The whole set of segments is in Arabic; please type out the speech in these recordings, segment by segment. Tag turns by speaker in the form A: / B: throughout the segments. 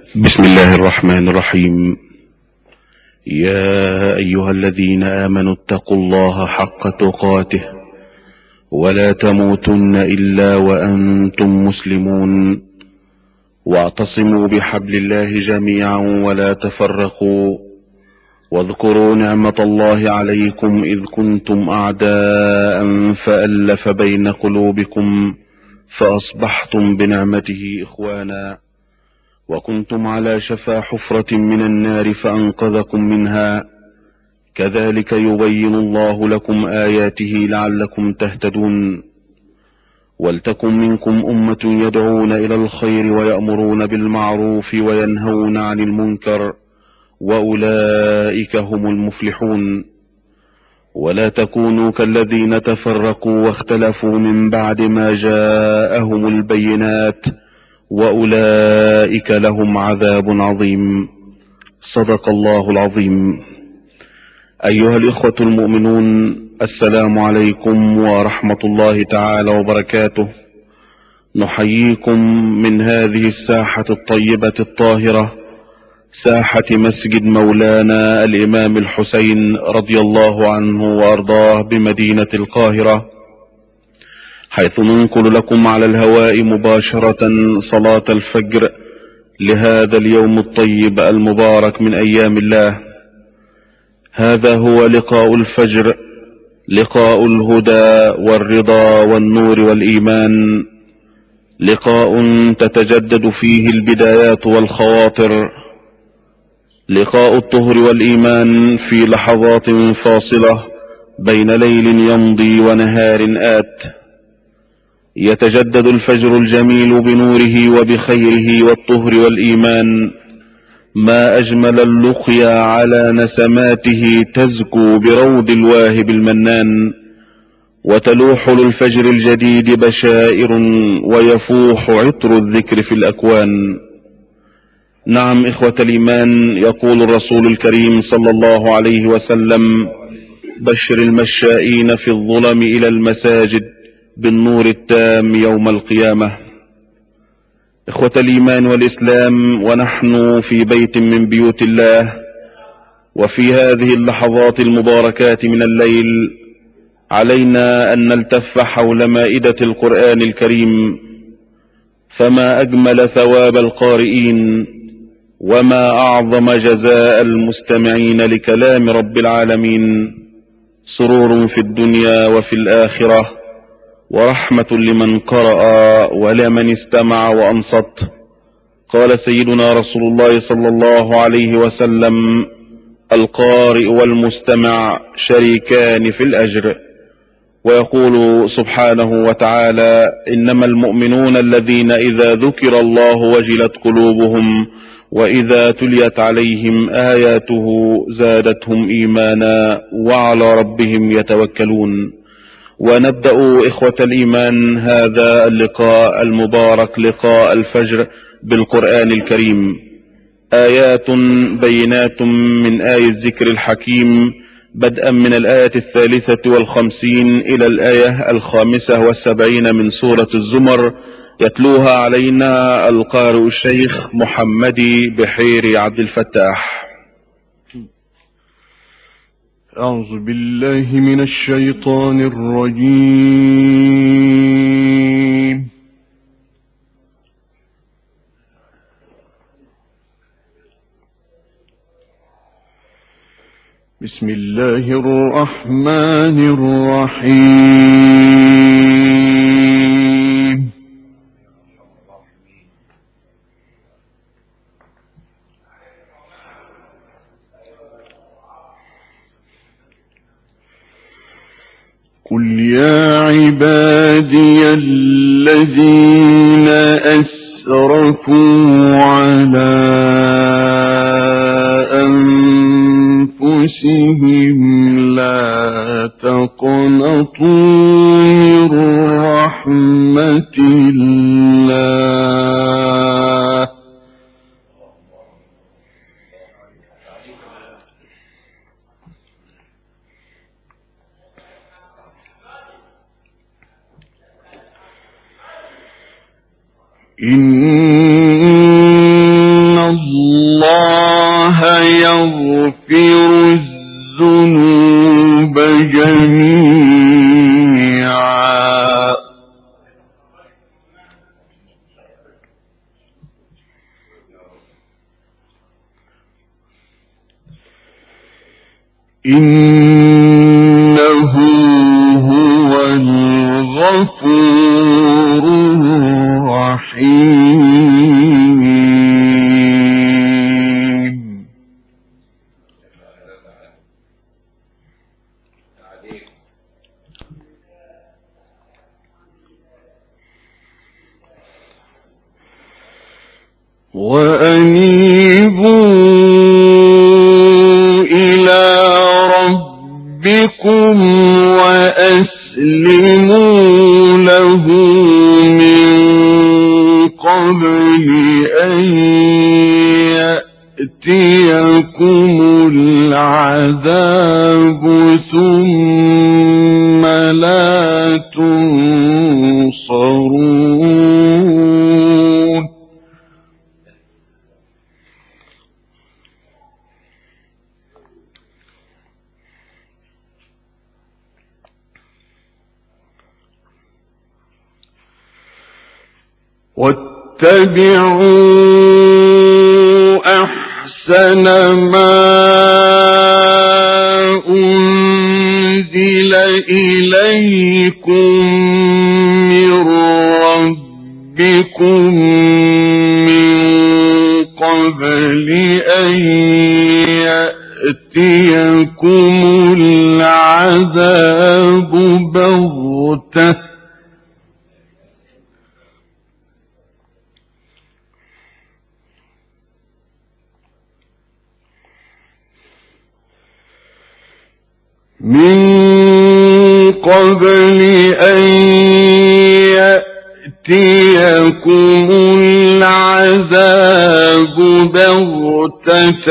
A: بسم الله الرحمن الرحيم. يا أيها الذين آمنوا اتقوا الله حق تقاته ولا تموتن إلا وأنتم مسلمون، واعتصموا بحبل الله جميعا ولا تفرقوا، واذكروا نعمة الله عليكم إذ كنتم أعداء فألف بين قلوبكم فأصبحتم بنعمته إخوانا، وكنتم على شفا حفرة من النار فأنقذكم منها، كذلك يبين الله لكم آياته لعلكم تهتدون. ولتكن منكم أمة يدعون إلى الخير ويأمرون بالمعروف وينهون عن المنكر، وأولئك هم المفلحون. ولا تكونوا كالذين تفرقوا واختلفوا من بعد ما جاءهم البينات، وأولئك لهم عذاب عظيم. صدق الله العظيم. أيها الإخوة المؤمنون، السلام عليكم ورحمة الله تعالى وبركاته. نحييكم من هذه الساحة الطيبة الطاهرة، ساحة مسجد مولانا الإمام الحسين رضي الله عنه وأرضاه بمدينة القاهرة، حيث ننقل لكم على الهواء مباشرة صلاة الفجر لهذا اليوم الطيب المبارك من أيام الله. هذا هو لقاء الفجر، لقاء الهدى والرضا والنور والإيمان، لقاء تتجدد فيه البدايات والخواطر، لقاء الطهر والإيمان في لحظات فاصلة بين ليل يمضي ونهار آت. يتجدد الفجر الجميل بنوره وبخيره والطهر والإيمان، ما أجمل اللقيا على نسماته تزكو بروض الواهب المنان، وتلوح للفجر الجديد بشائر ويفوح عطر الذكر في الأكوان. نعم إخوة الإيمان، يقول الرسول الكريم صلى الله عليه وسلم: بشر المشائين في الظلم إلى المساجد بالنور التام يوم القيامة. إخوة الإيمان والإسلام، ونحن في بيت من بيوت الله، وفي هذه اللحظات المباركات من الليل، علينا أن نلتف حول مائدة القرآن الكريم، فما أجمل ثواب القارئين، وما أعظم جزاء المستمعين لكلام رب العالمين، سرور في الدنيا وفي الآخرة، ورحمة لمن قرأ ولمن استمع وأنصت. قال سيدنا رسول الله صلى الله عليه وسلم: القارئ والمستمع شريكان في الأجر. ويقول سبحانه وتعالى: إنما المؤمنون الذين إذا ذكر الله وجلت قلوبهم وإذا تليت عليهم آياته زادتهم إيمانا وعلى ربهم يتوكلون. ونبدأ إخوة الإيمان هذا اللقاء المبارك، لقاء الفجر، بالقرآن الكريم، آيات بينات من آي الذكر الحكيم، بدءا من الآية 53 إلى الآية 75 من سورة الزمر، يتلوها علينا القارئ الشيخ محمدي بحيري عبد الفتاح.
B: أعوذ بالله من الشيطان الرجيم. بسم الله الرحمن الرحيم. قل يا عبادي الذين أسرفوا على أنفسهم لا تقنطوا من رحمة الله إن يغفر الذنوب جميعا إنه هو الغفور الرحيم وأنيبوا إلى ربكم وأسلموا له من قبل أن يأتيكم العذاب ثم لا تنصرون واتبعوا أحسن ما أنزل إليكم من ربكم من قبل أن يأتيكم العذاب بغتة من قبل أن يأتيكم العذاب بغتة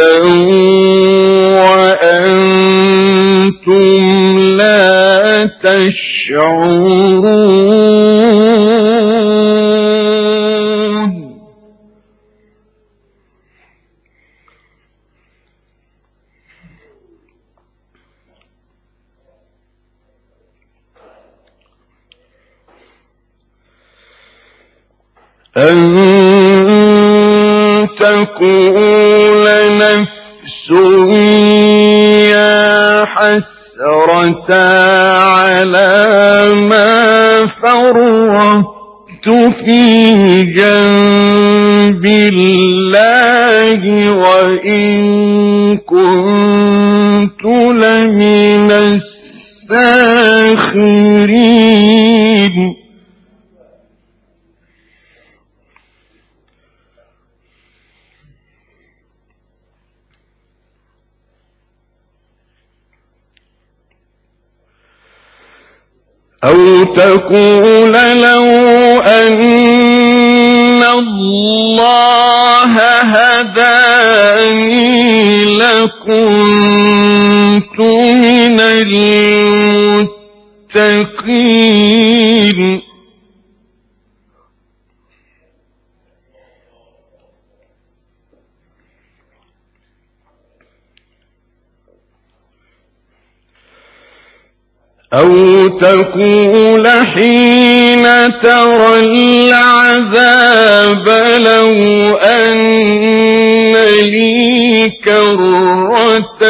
B: وأنتم لا تشعرون أن تقول نفس يا حسرة على ما فرطت في جنب الله وإن كنت لمن الساخرين أو تقول لو أن الله هداني لكنت من المتقين أو تقول حين ترى العذاب لو أن لي كرة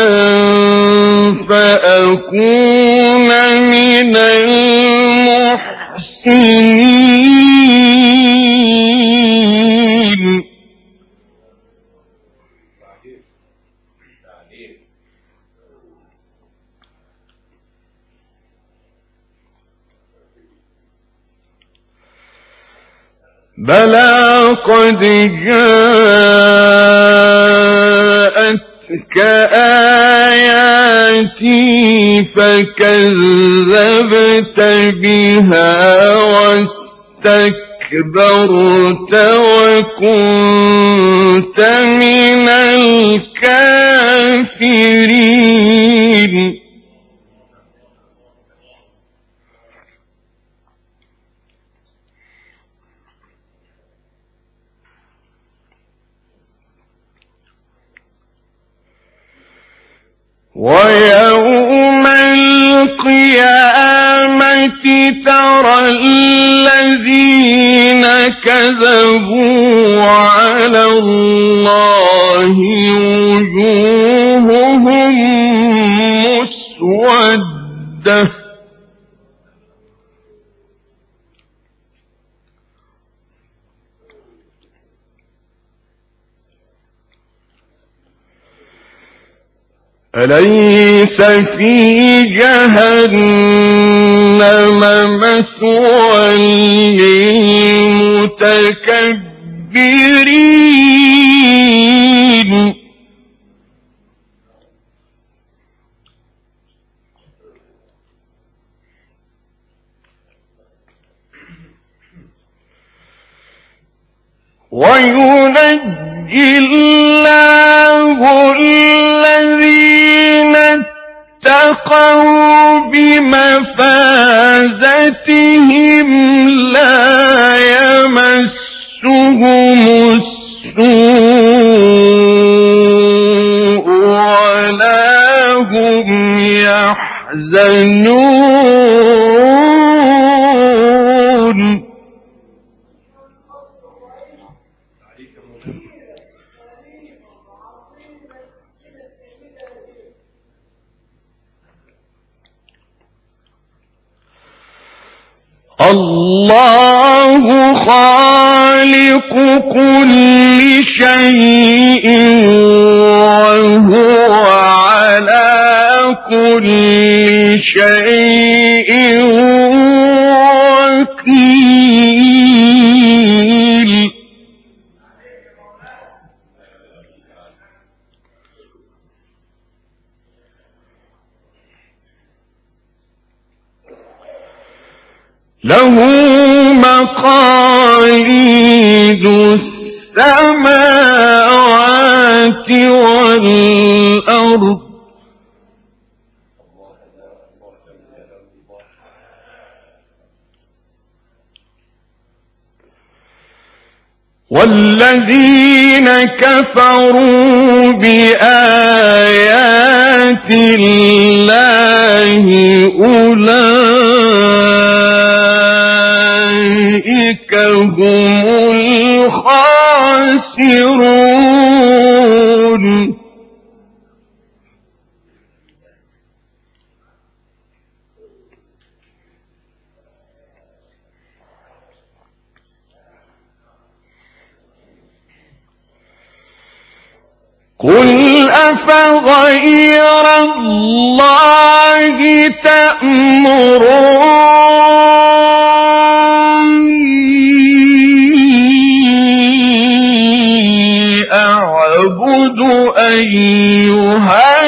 B: فأكون من المحسنين بلى قد جاءتك آياتي فكذبت بها واستكبرت وكنت من الكافرين ويوم القيامة ترى الذين كذبوا على الله وجوههم مسودة أليس في جهنم مثوى للمتكبرين وينجي الله الذين اتقوا بمفازتهم لا يمسهم السوء ولا هم يحزنون الله خالق كل شيء وهو على كل شيء وكيل له مقاليد السماوات والأرض والذين كفروا بآيات الله أولئك هم الخاسرون قل أفغير الله تأمروني أعبد أيها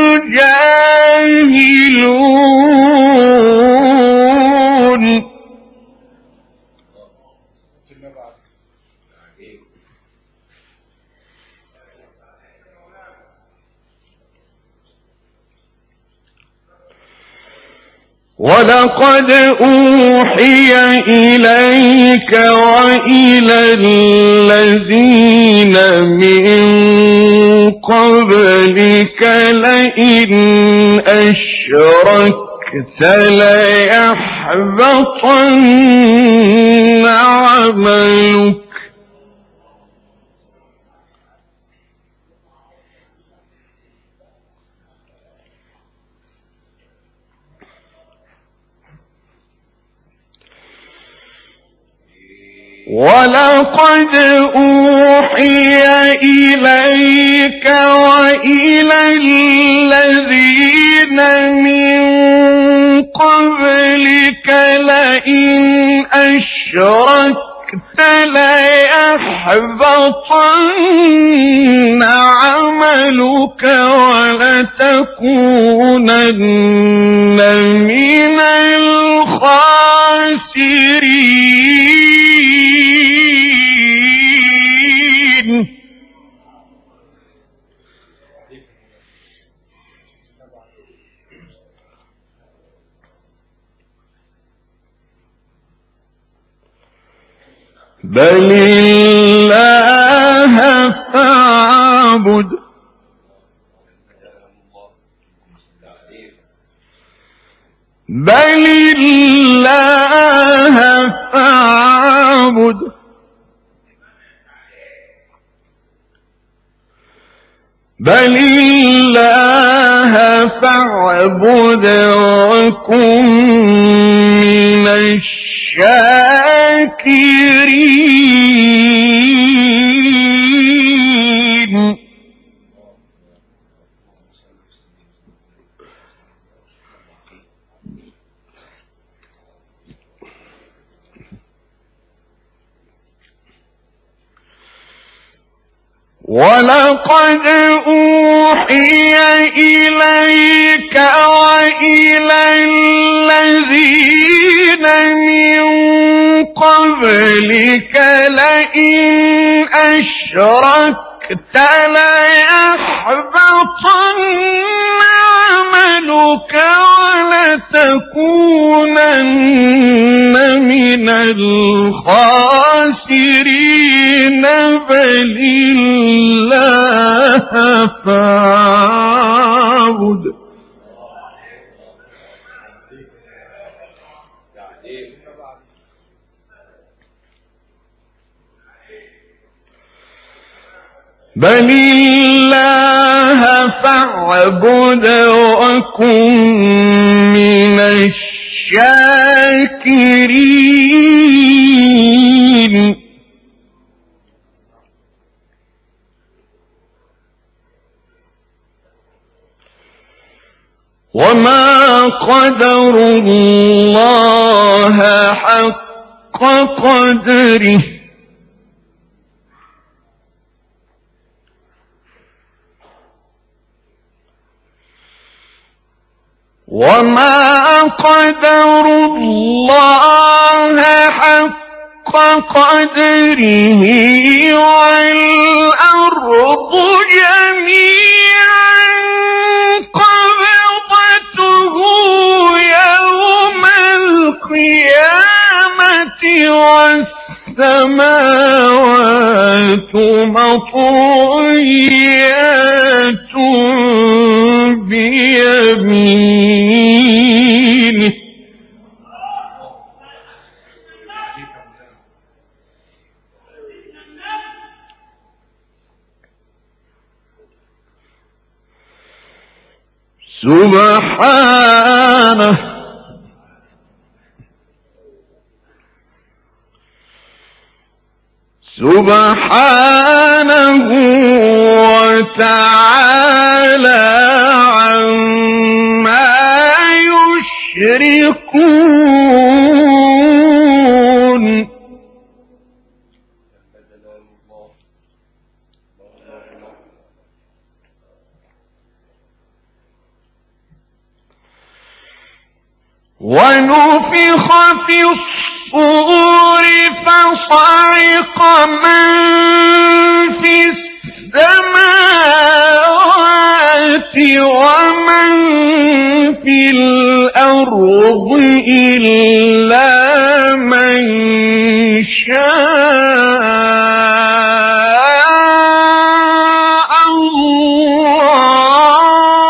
B: الجاهلون ولقد أوحي إليك وإلى الذين من قبلك لئن أشركت ليحبطن عملك ولقد أوحي إليك وإلى الذين من قبلك لئن أشركت ليحبطن عملك ولتكونن من الخاسرين بل الله فاعبد بل الله فاعبد وكن من الشاكرين. ولقد أوحي إليك وإلى الذين من قبلك لئن أشركت ليحبطن عملك ولتكونن من الخاسرين. بل الله فاعبد وكن من الشاكرين. وما قدروا الله حق قدره والأرض جميعا قبضته يوم القيامة والسماوات مطويات بيمينه. سبحانه وتعالى عما يشركون. ونفخ في الصور فصعق من في السماوات ومن في الأرض إلا من شاء الله.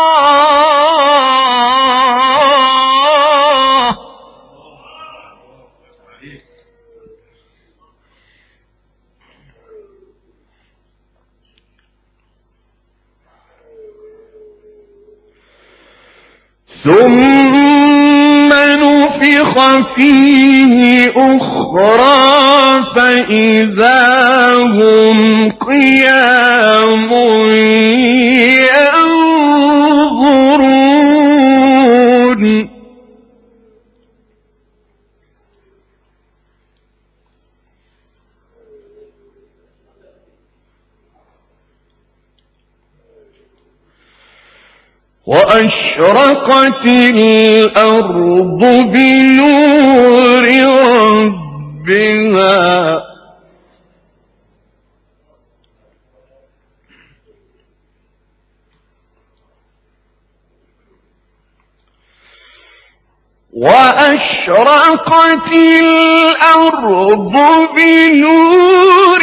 B: ثم نفخ فيه أخرى فإذا هم قيام ينظرون. وأشرقت الأرض بنور ربها وأشرقت الأرض بنور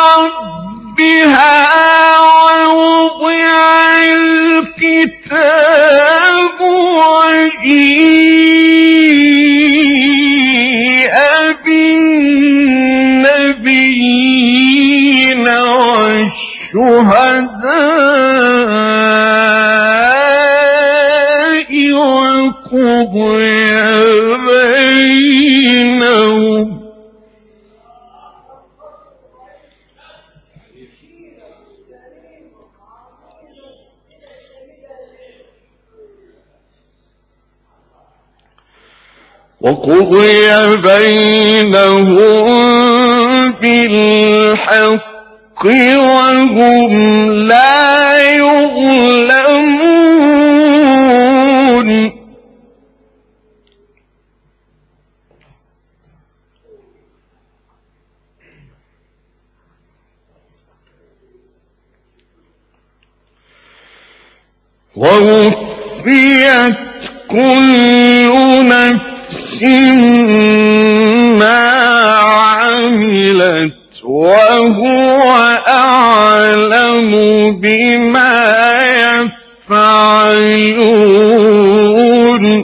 B: ربها ووضع الكتاب وجيء الشهداء وقضي بينهم بالحق وهم لا يظلمون ووفيت كل نفس ما عملت وهو أعلم بما يفعلون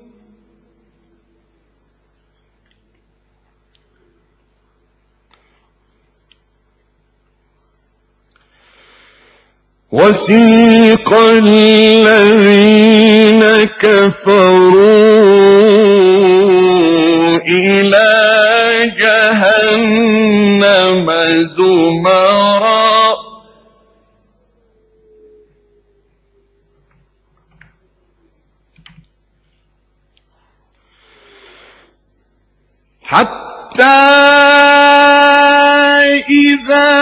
B: وسيق الذين كفروا إلى جهنم زمرا حتى إذا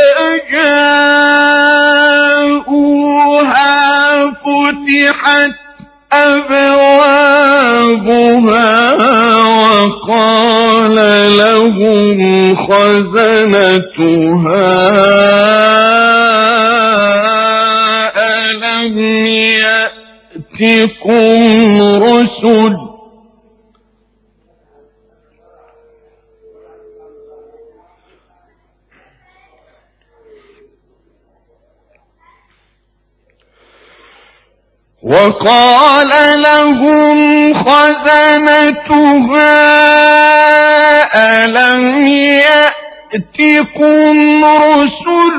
B: جاءوها فتحت أبوابها وقال لهم خزنتها ألم يأتكم رسل وقال لهم خزنتها ألم يأتكم رسل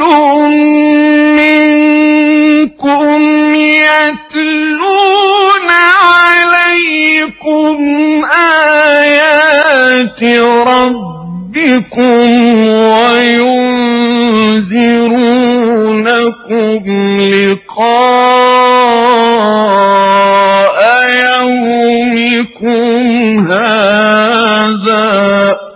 B: منكم يتلون عليكم آيات ربكم وينذرونكم لقاء يومكم هذا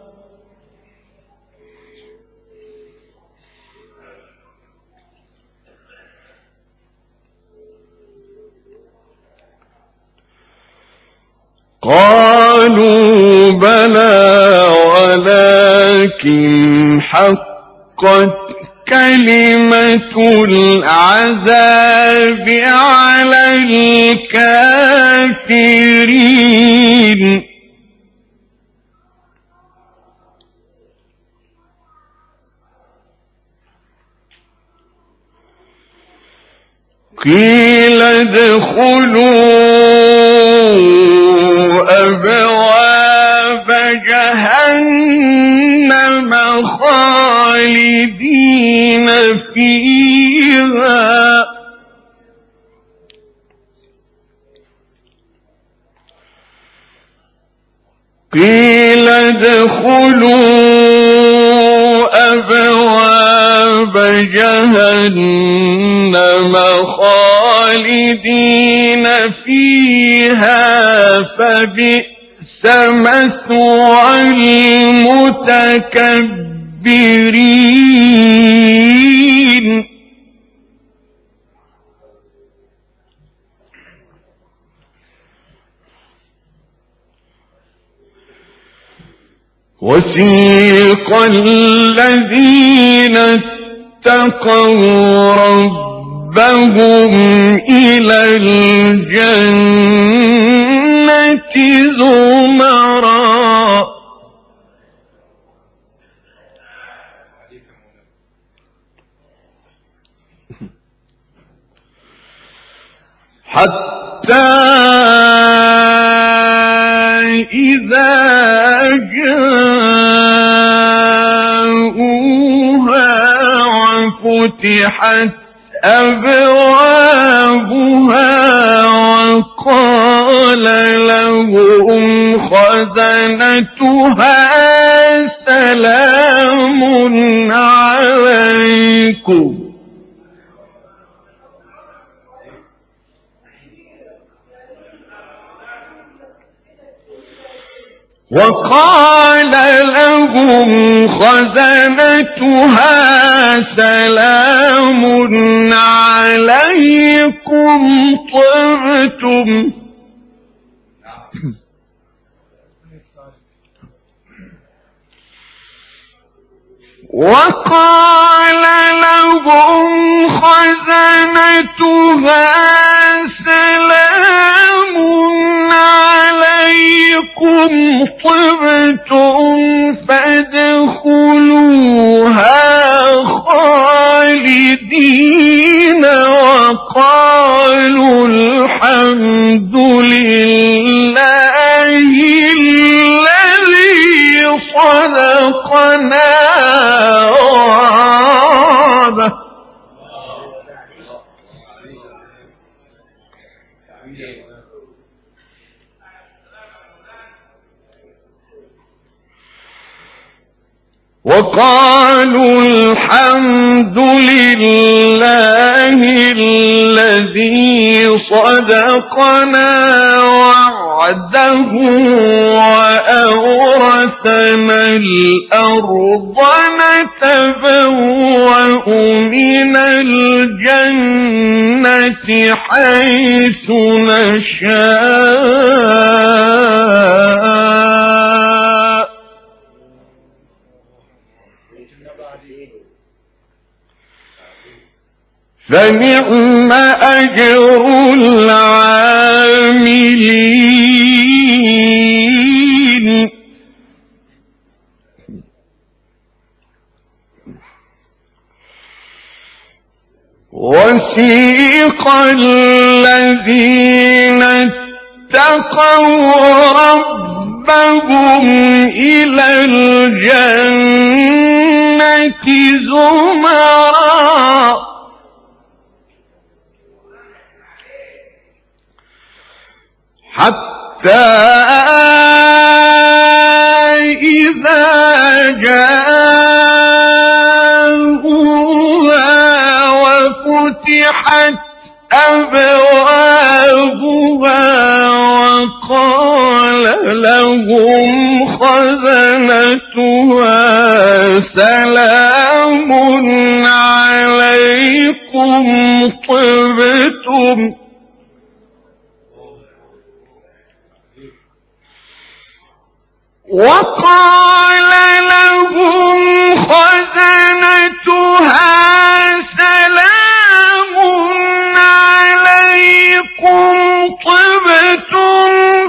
B: قالوا بلى ولكن حقت كلمة العذاب على الكافرين قيل ادخلوا أبواب جهنم خالدين فيها قيل ادخلوا أبواب جهنم خالدين فيها فبئس مثوى المتكبرين وسيق الذين اتقوا ربهم إلى الجنة زمرا حتى إذا جاءوها وفتحت وفتحت أبوابها وقال لهم خزنتها سلام عليكم طبتم. وقال لهم خزنتها سلام عليكم طبتم فادخلوها خالدين وقالوا الحمد لله الذي صدقنا وعده وقالوا الحمد لله الذي صدقنا وعده وأورثنا الأرض نتبوأ من الجنة حيث نشاء فنعم أجر العاملين. وسيق الذين اتقوا ربهم إلى الجنة زمرًا حتى إذا جاءوها وفتحت أبوابها وقال لهم خزنتها سلام عليكم طبتم وقال لهم خزنتها سلام عليكم طبتم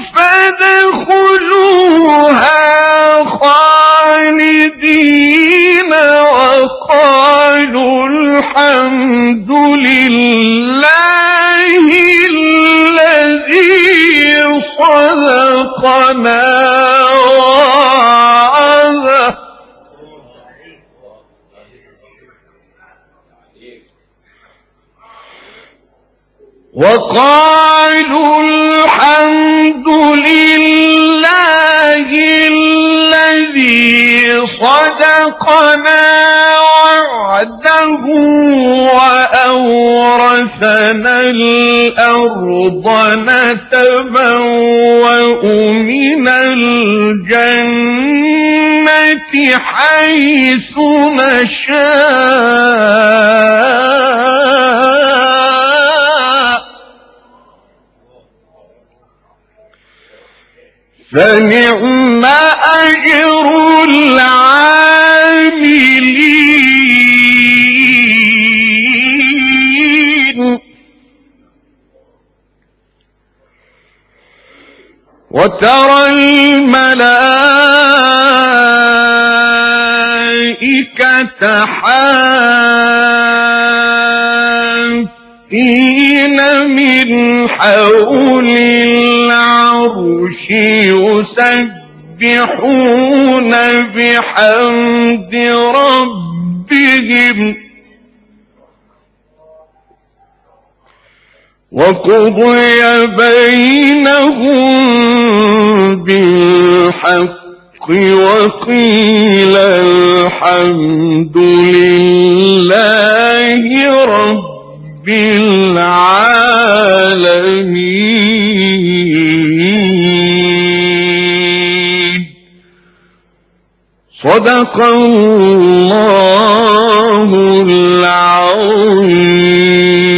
B: فادخلوها خالدين وقالوا الحمد لله الذي صدقنا وعده وقالوا الحمد لله الذي صدقنا وعده وأورثنا الأرض نتبوأ من الجنة حيث نشاء فنعم أجر العاملين. وترى الملائكة حافين من حول العرش يسبحون بحمد ربهم وقضي بينهم بالحق وقيل الحمد لله رب العالمين. صدق الله العظيم.